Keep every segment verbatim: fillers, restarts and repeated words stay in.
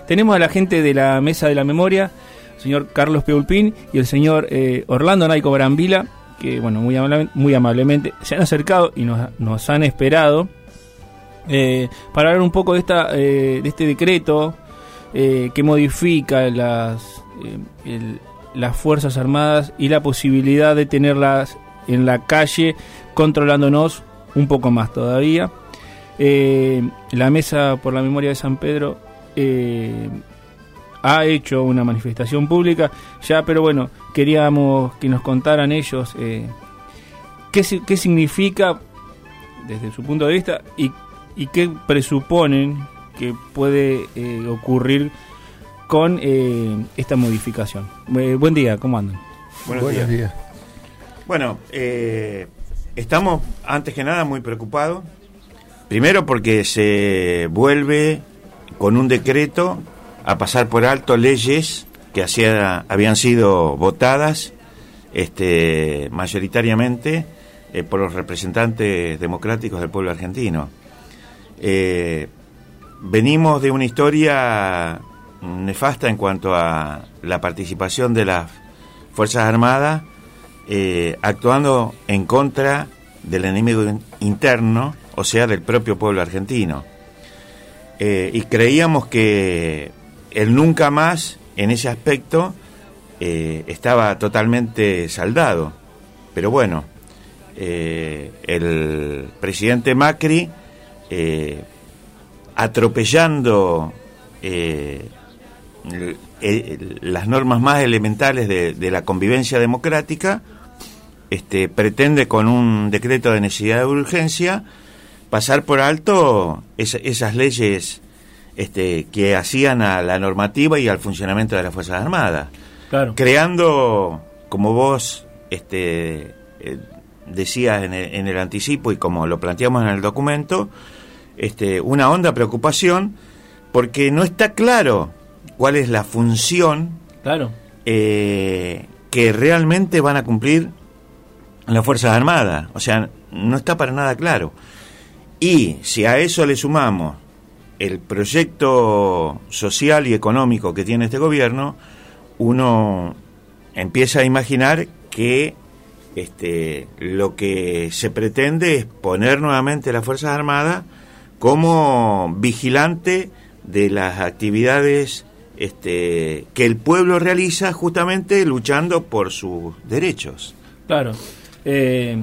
tenemos a la gente de la Mesa de la Memoria, el señor Carlos Peulpín y el señor eh, Orlando Naico Brambila, que bueno, muy, amable, muy amablemente se han acercado y nos, nos han esperado eh, para hablar un poco de, esta, eh, de este decreto eh, que modifica las, eh, el, las Fuerzas Armadas y la posibilidad de tenerlas en la calle controlándonos un poco más todavía. Eh, la Mesa por la Memoria de San Pedro eh, ha hecho una manifestación pública ya, pero bueno, queríamos que nos contaran ellos eh, qué, qué significa desde su punto de vista y, y qué presuponen que puede eh, ocurrir con eh, esta modificación. Eh, buen día, ¿cómo andan? Buenos, Buenos días. días. Bueno, eh, estamos antes que nada muy preocupados. Primero porque se vuelve con un decreto a pasar por alto leyes que hacía, habían sido votadas este, mayoritariamente eh, por los representantes democráticos del pueblo argentino. Eh, venimos de una historia nefasta en cuanto a la participación de las Fuerzas Armadas eh, actuando en contra del enemigo interno, o sea, del propio pueblo argentino. Eh, y creíamos que el nunca más, en ese aspecto, eh, estaba totalmente saldado. Pero bueno, eh, el presidente Macri, eh, atropellando eh, el, el, las normas más elementales de, de la convivencia democrática, este, pretende con un decreto de necesidad de urgencia pasar por alto es, esas leyes este, que hacían a la normativa y al funcionamiento de las Fuerzas Armadas. Claro. Creando, como vos este, eh, decías en el, en el anticipo y como lo planteamos en el documento, este, una honda preocupación porque no está claro cuál es la función claro. eh, que realmente van a cumplir las Fuerzas Armadas. O sea, no está para nada claro. Y si a eso le sumamos el proyecto social y económico que tiene este gobierno, uno empieza a imaginar que este, lo que se pretende es poner nuevamente las Fuerzas Armadas como vigilante de las actividades este, que el pueblo realiza justamente luchando por sus derechos. Claro. Eh...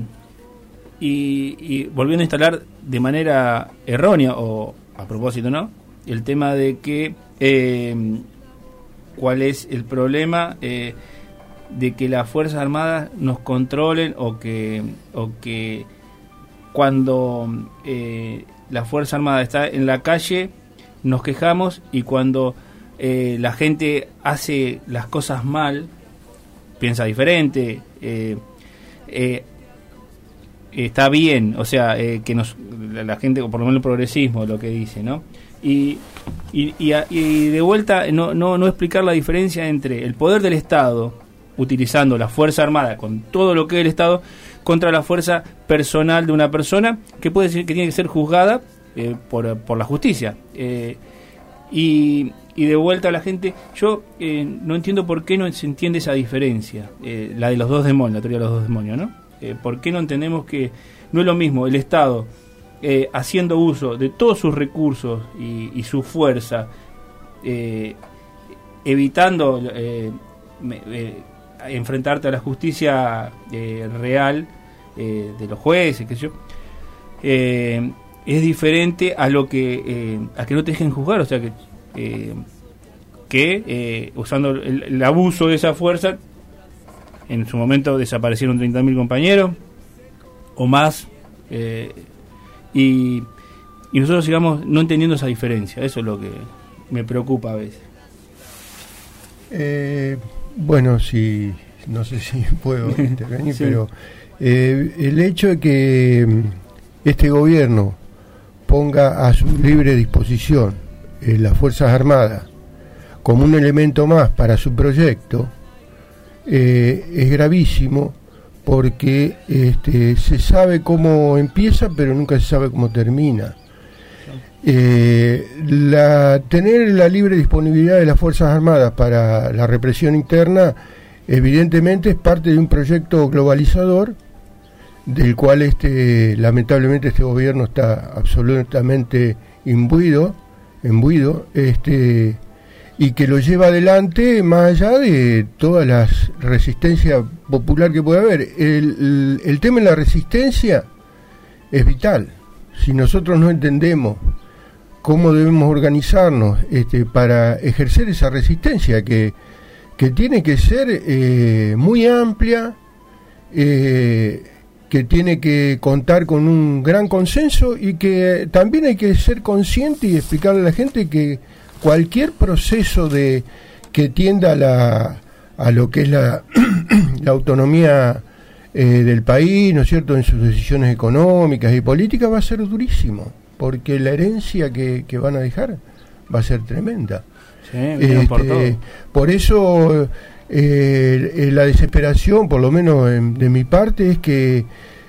Y, y volviendo a instalar de manera errónea, o a propósito, ¿no?, el tema de que eh, cuál es el problema eh, de que las Fuerzas Armadas nos controlen o que, o que cuando eh, la Fuerza Armada está en la calle nos quejamos y cuando eh, la gente hace las cosas mal piensa diferente, eh, eh, está bien, o sea, eh, que nos la, la gente, o por lo menos el progresismo, lo que dice, ¿no? Y, y, y, a, y de vuelta, no, no, no explicar la diferencia entre el poder del Estado, utilizando la Fuerza Armada con todo lo que es el Estado, contra la fuerza personal de una persona que puede ser que tiene que ser juzgada eh, por, por la justicia. Eh, y, y de vuelta a la gente, yo eh, no entiendo por qué no se entiende esa diferencia, eh, la de los dos demonios, la teoría de los dos demonios, ¿no? Eh, ¿Por qué no entendemos que no es lo mismo el Estado eh, haciendo uso de todos sus recursos y, y su fuerza, eh, evitando eh, me, eh, enfrentarte a la justicia eh, real eh, de los jueces, qué sé yo, eh, es diferente a lo que eh, a que no te dejen juzgar, o sea que eh, que eh, usando el, el abuso de esa fuerza. En su momento desaparecieron treinta mil compañeros o más, eh, y, y nosotros sigamos no entendiendo esa diferencia. Eso es lo que me preocupa a veces. Eh, bueno, si no sé si puedo intervenir, sí. pero eh, el hecho de que este gobierno ponga a su libre disposición eh, las Fuerzas Armadas como un elemento más para su proyecto, Eh, es gravísimo porque este, se sabe cómo empieza pero nunca se sabe cómo termina. Eh, la, tener la libre disponibilidad de las Fuerzas Armadas para la represión interna evidentemente es parte de un proyecto globalizador del cual este lamentablemente este gobierno está absolutamente imbuido, imbuido este, y que lo lleva adelante más allá de toda la resistencia popular que puede haber. El, el, el tema de la resistencia es vital. Si nosotros no entendemos cómo debemos organizarnos este, para ejercer esa resistencia que, que tiene que ser eh, muy amplia, eh, que tiene que contar con un gran consenso y que también hay que ser consciente y explicarle a la gente que cualquier proceso de que tienda a, la, a lo que es la, la autonomía eh, del país, ¿no es cierto?, en sus decisiones económicas y políticas va a ser durísimo, porque la herencia que, que van a dejar va a ser tremenda. Sí, este, por, todo. por eso eh, la desesperación, por lo menos en, de mi parte, es que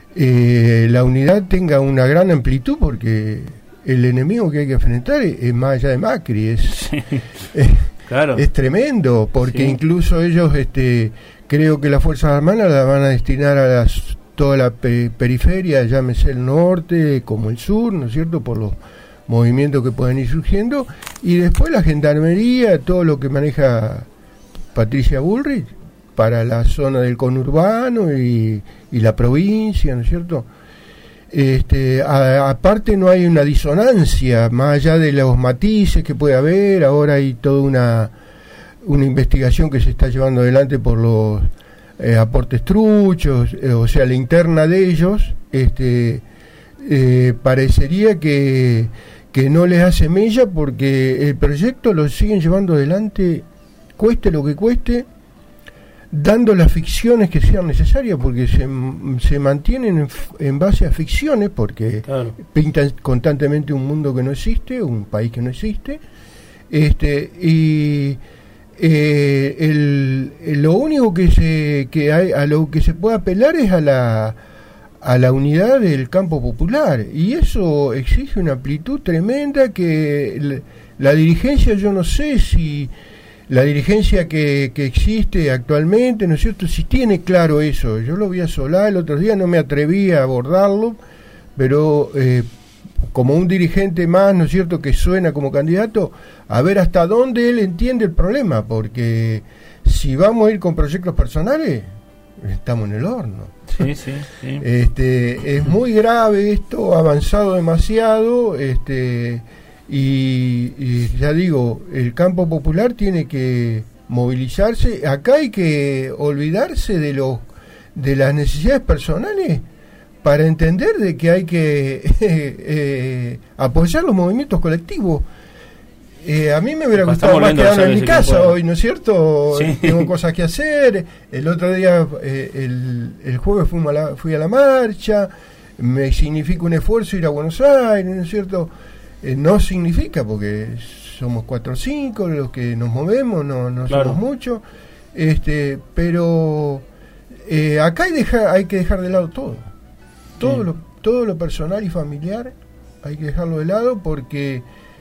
eh, la unidad tenga una gran amplitud, porque el enemigo que hay que enfrentar es, es más allá de Macri, es, sí, es, claro. es tremendo, porque sí. Incluso ellos, este, creo que las Fuerzas Armadas las van a destinar a las toda la pe- periferia, llámese el norte como el sur, ¿no es cierto?, por los movimientos que pueden ir surgiendo, y después la gendarmería, todo lo que maneja Patricia Bullrich para la zona del conurbano y, y la provincia, ¿no es cierto? Este, a, aparte no hay una disonancia, más allá de los matices que puede haber. Ahora hay toda una, una investigación que se está llevando adelante por los Eh, aportes truchos, eh, o sea, la interna de ellos, este, eh, parecería que, que no les hace mella, porque el proyecto lo siguen llevando adelante, cueste lo que cueste, dando las ficciones que sean necesarias, porque se, se mantienen en, en base a ficciones, porque claro. Pintan constantemente un mundo que no existe, un país que no existe, este, y Eh, el, el, lo único que se que hay, a lo que se puede apelar es a la a la unidad del campo popular, y eso exige una amplitud tremenda que la, la dirigencia, yo no sé si la dirigencia que, que existe actualmente, ¿no es cierto?, si tiene claro eso. Yo lo vi a Solá el otro día, no me atreví a abordarlo, pero eh, como un dirigente más, ¿no es cierto?, que suena como candidato, a ver hasta dónde él entiende el problema, porque si vamos a ir con proyectos personales, estamos en el horno. Sí, sí, sí. Este, es muy grave esto, ha avanzado demasiado, este, y, y ya digo, el campo popular tiene que movilizarse. Acá hay que olvidarse de los de las necesidades personales para entender de que hay que eh, eh, apoyar los movimientos colectivos. Eh, a mí me hubiera gustado más quedarme en mi casa hoy, ¿no es cierto? Sí. Tengo cosas que hacer. El otro día, eh, el, el jueves fuimos a la, fui a la marcha. Me significa un esfuerzo ir a Buenos Aires, ¿no es cierto? Eh, no significa, porque somos cuatro o cinco los que nos movemos, no, no claro. somos muchos. Este, pero eh, acá hay, dejar, hay que dejar de lado todo. Todo, sí. lo, todo lo personal y familiar hay que dejarlo de lado, porque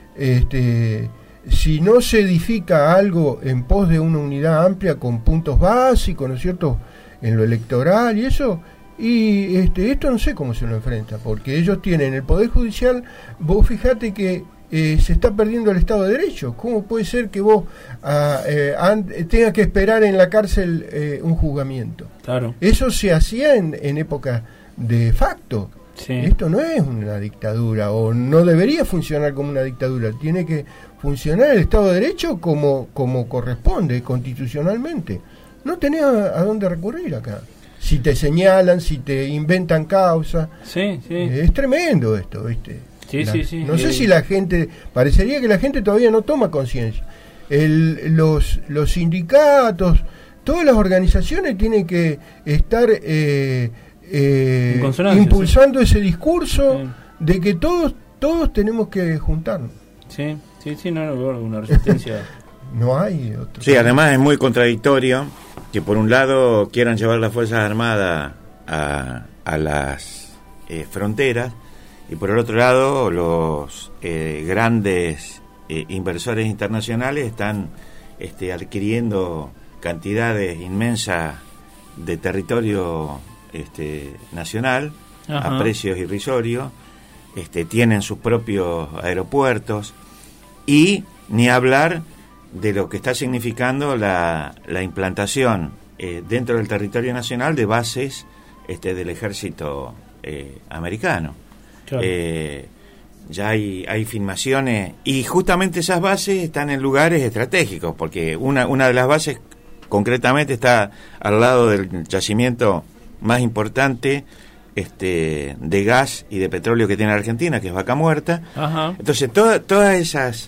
este, si no se edifica algo en pos de una unidad amplia con puntos básicos, ¿no es cierto?, en lo electoral y eso, y este, esto no sé cómo se lo enfrenta, porque ellos tienen el Poder Judicial. Vos fijate que eh, se está perdiendo el Estado de Derecho. ¿Cómo puede ser que vos ah, eh, an, tengas que esperar en la cárcel eh, un juzgamiento? Claro. Eso se hacía en, en época de facto. Sí. Esto no es una dictadura, o no debería funcionar como una dictadura. Tiene que funcionar el Estado de Derecho como, como corresponde constitucionalmente. No tenés a, a dónde recurrir acá. Si te señalan, si te inventan causa. Sí, sí. Es tremendo esto, ¿viste? Sí, la, sí, sí. No sí, sé sí. si la gente, parecería que la gente todavía no toma conciencia. El, los, los sindicatos, todas las organizaciones tienen que estar eh, eh, impulsando sí. ese discurso sí. de que todos todos tenemos que juntarnos. Sí, sí, sí, no, no, una resistencia. No hay otro. Sí, además es muy contradictorio que por un lado quieran llevar las Fuerzas Armadas a, a las eh, fronteras, y por el otro lado los eh, grandes eh, inversores internacionales están este, adquiriendo cantidades inmensas de territorio este, nacional. Ajá. A precios irrisorios, este, tienen sus propios aeropuertos, y ni hablar de lo que está significando la, la implantación eh, dentro del territorio nacional de bases este, del ejército eh, americano. Claro. Eh, ya hay, hay filmaciones, y justamente esas bases están en lugares estratégicos, porque una, una de las bases concretamente está al lado del yacimiento más importante este de gas y de petróleo que tiene Argentina, que es Vaca Muerta. Ajá. Entonces toda, todas esas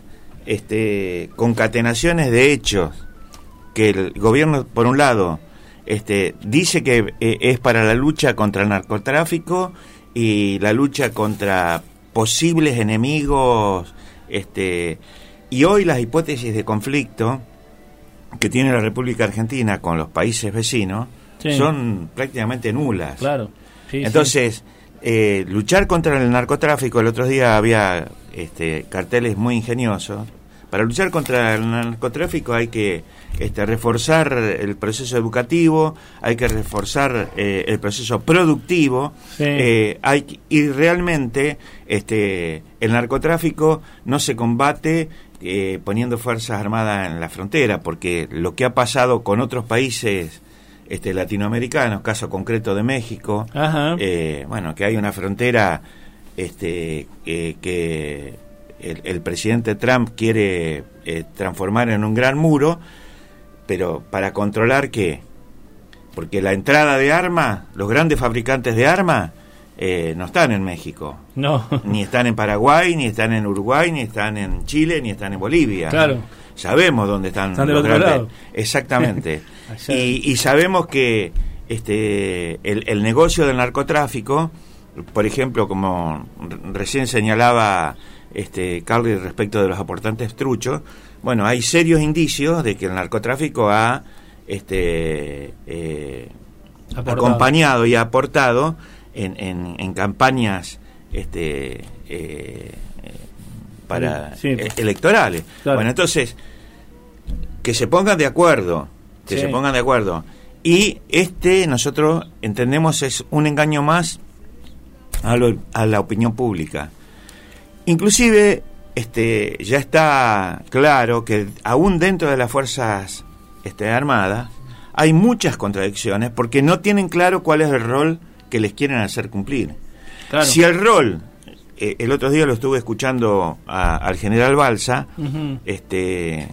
este, concatenaciones de hechos que el gobierno, por un lado, este, dice que eh, es para la lucha contra el narcotráfico y la lucha contra posibles enemigos, este, y hoy las hipótesis de conflicto que tiene la República Argentina con los países vecinos, sí, son prácticamente nulas. Claro. Sí, Entonces, sí. Eh, luchar contra el narcotráfico, el otro día había este, carteles muy ingeniosos. Para luchar contra el narcotráfico hay que este, reforzar el proceso educativo, hay que reforzar eh, el proceso productivo, sí. eh, hay y realmente este, el narcotráfico no se combate eh, poniendo fuerzas armadas en la frontera, porque lo que ha pasado con otros países este, latinoamericanos, caso concreto de México, eh, bueno, que hay una frontera este, eh, que el, el presidente Trump quiere eh, transformar en un gran muro, pero ¿para controlar qué? Porque la entrada de armas, los grandes fabricantes de armas, eh, no están en México. No. Ni están en Paraguay, ni están en Uruguay, ni están en Chile, ni están en Bolivia. Claro. Sabemos dónde están, están los grandes. Lado. Exactamente. y, y sabemos que este el, el negocio del narcotráfico, por ejemplo, como recién señalaba este Carly respecto de los aportantes truchos, bueno, hay serios indicios de que el narcotráfico ha este eh, acompañado y aportado en, en, en campañas este eh, para sí, sí. electorales. Claro. Bueno, entonces que se pongan de acuerdo, que sí. se pongan de acuerdo. Y este nosotros entendemos es un engaño más a, lo, a la opinión pública. Inclusive este ya está claro que aún dentro de las fuerzas este, armadas hay muchas contradicciones porque no tienen claro cuál es el rol que les quieren hacer cumplir. Claro. Si el rol Eh, el otro día lo estuve escuchando a, al general Balsa, uh-huh. este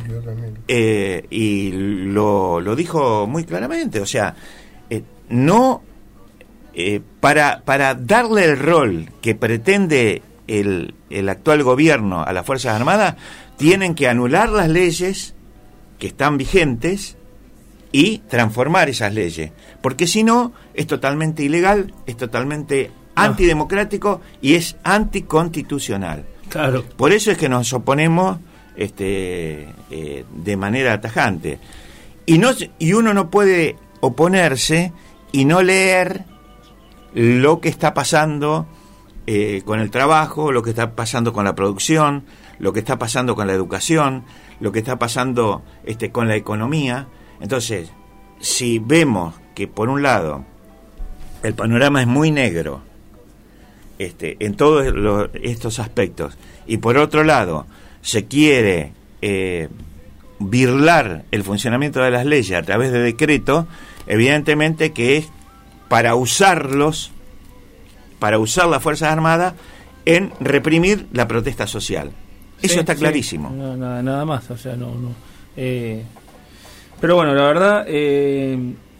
eh, y lo, lo dijo muy claramente, o sea, eh, no eh, para para darle el rol que pretende el, el actual gobierno a las Fuerzas Armadas, tienen que anular las leyes que están vigentes y transformar esas leyes, porque si no es totalmente ilegal, es totalmente antidemocrático y es anticonstitucional. Claro. Por eso es que nos oponemos este, eh, de manera tajante. Y, no, y uno no puede oponerse y no leer lo que está pasando eh, con el trabajo, lo que está pasando con la producción, lo que está pasando con la educación, lo que está pasando este, con la economía. Entonces, si vemos que por un lado el panorama es muy negro, Este, en todos los, estos aspectos, y por otro lado se quiere eh, birlar el funcionamiento de las leyes a través de decreto, evidentemente que es para usarlos, para usar las Fuerzas Armadas en reprimir la protesta social. Eso sí, está clarísimo. Sí, no, nada, nada más, o sea, no, no. Eh, pero bueno, la verdad, eh,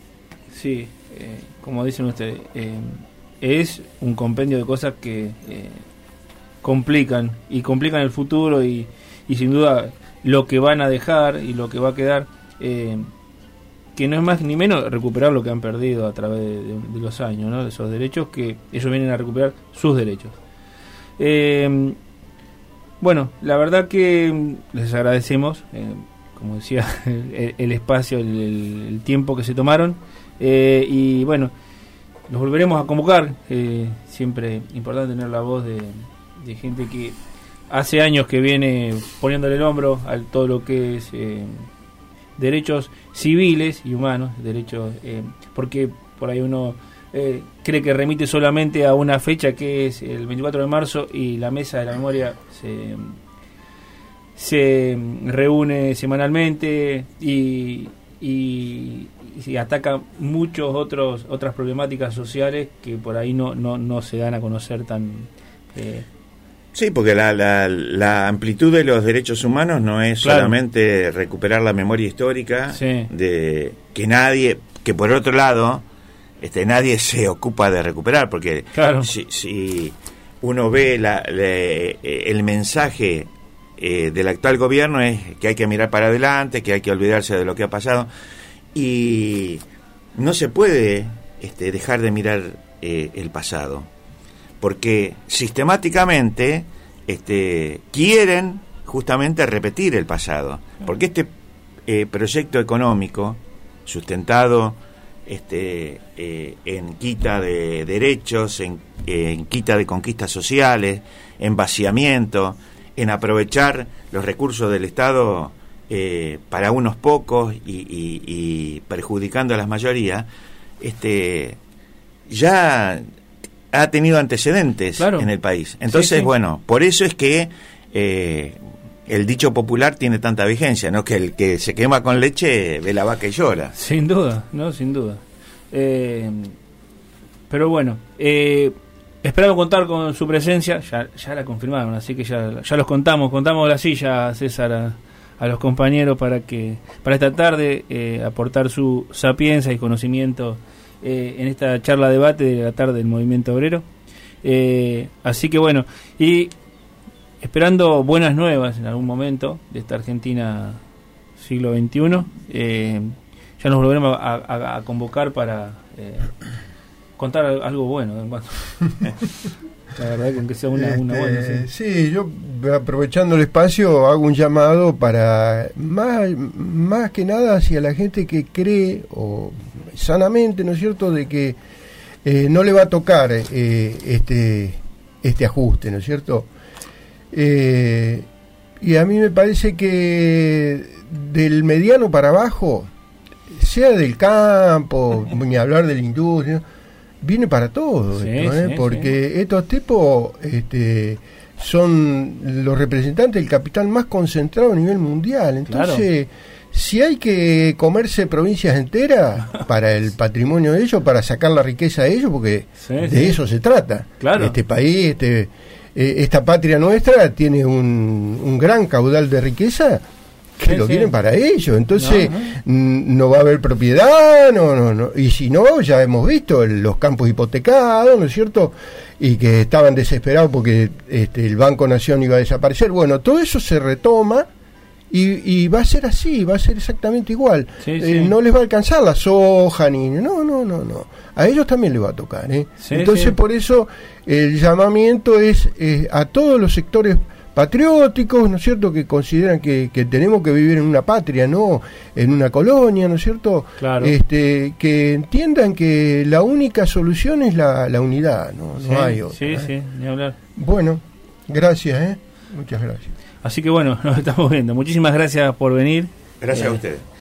sí, eh, como dicen ustedes, eh, es un compendio de cosas que eh, complican y complican el futuro y, y sin duda lo que van a dejar y lo que va a quedar, eh, que no es más ni menos recuperar lo que han perdido a través de, de, de los años, ¿no? De esos derechos que ellos vienen a recuperar sus derechos. Eh, bueno, la verdad que les agradecemos, eh, como decía, el, el espacio, el, el tiempo que se tomaron, eh, y bueno, los volveremos a convocar. Eh, siempre importante tener la voz de, de gente que hace años que viene poniéndole el hombro a todo lo que es eh, derechos civiles y humanos, derechos, eh, porque por ahí uno eh, cree que remite solamente a una fecha que es el veinticuatro de marzo y la Mesa de la Memoria se, se reúne semanalmente y, y, y ataca muchos otros otras problemáticas sociales que por ahí no, no, no se dan a conocer tan... Eh, Sí, porque la, la, la amplitud de los derechos humanos no es claro. solamente recuperar la memoria histórica, sí. de que nadie, que por otro lado, este nadie se ocupa de recuperar, porque claro. si, si uno ve la, la, el mensaje eh, del actual gobierno es que hay que mirar para adelante, que hay que olvidarse de lo que ha pasado, y no se puede este, dejar de mirar eh, el pasado, porque sistemáticamente este, quieren justamente repetir el pasado, porque este eh, proyecto económico sustentado este, eh, en quita de derechos, en, en quita de conquistas sociales, en vaciamiento, en aprovechar los recursos del Estado eh, para unos pocos y, y, y perjudicando a las mayorías, este, ya ha tenido antecedentes claro. en el país. Entonces, sí, sí. bueno, por eso es que eh, el dicho popular tiene tanta vigencia, ¿no? Que el que se quema con leche ve la vaca y llora. Sin duda, no, sin duda. Eh, pero bueno, eh, esperamos contar con su presencia. Ya, ya la confirmaron, así que ya, ya los contamos, contamos la silla, César, a, a los compañeros para que para esta tarde eh, aportar su sapiencia y conocimiento Eh, en esta charla debate de la tarde del Movimiento Obrero. Eh, así que bueno, y esperando buenas nuevas en algún momento de esta Argentina siglo veintiuno, eh, ya nos volveremos a, a, a convocar para eh, contar algo bueno. La verdad, con que sea una, una este, buena. Sí. sí, yo aprovechando el espacio hago un llamado para más, más que nada hacia la gente que cree o sanamente, ¿no es cierto?, de que eh, no le va a tocar eh, este este ajuste, ¿no es cierto? Eh, y a mí me parece que del mediano para abajo, sea del campo, ni hablar de la industria, viene para todo, sí, esto, ¿eh? sí, porque sí. estos tipos este, son los representantes del capital más concentrado a nivel mundial. Entonces, claro. si hay que comerse provincias enteras para el patrimonio de ellos, para sacar la riqueza de ellos, porque sí, de sí. eso se trata. Claro. Este país, este, eh, esta patria nuestra tiene un, un gran caudal de riqueza que sí, lo sí. quieren para ellos, entonces no, no. no va a haber propiedad, no, no, no, y si no, ya hemos visto el, los campos hipotecados, ¿no es cierto?, y que estaban desesperados porque este, el Banco Nación iba a desaparecer. Bueno, todo eso se retoma y, y va a ser así, va a ser exactamente igual. Sí, eh, sí. No les va a alcanzar la soja, ni no, no, no, no, a ellos también les va a tocar, ¿eh? Sí, entonces sí. por eso el llamamiento es eh, a todos los sectores patrióticos, ¿no es cierto?, que consideran que, que tenemos que vivir en una patria, no en una colonia, ¿no es cierto?, claro. este, que entiendan que la única solución es la, la unidad, no, no sí, hay otra. Sí, ¿eh? sí, ni hablar. Bueno, gracias, ¿eh? Muchas gracias. Así que bueno, nos estamos viendo. Muchísimas gracias por venir. Gracias eh, a ustedes.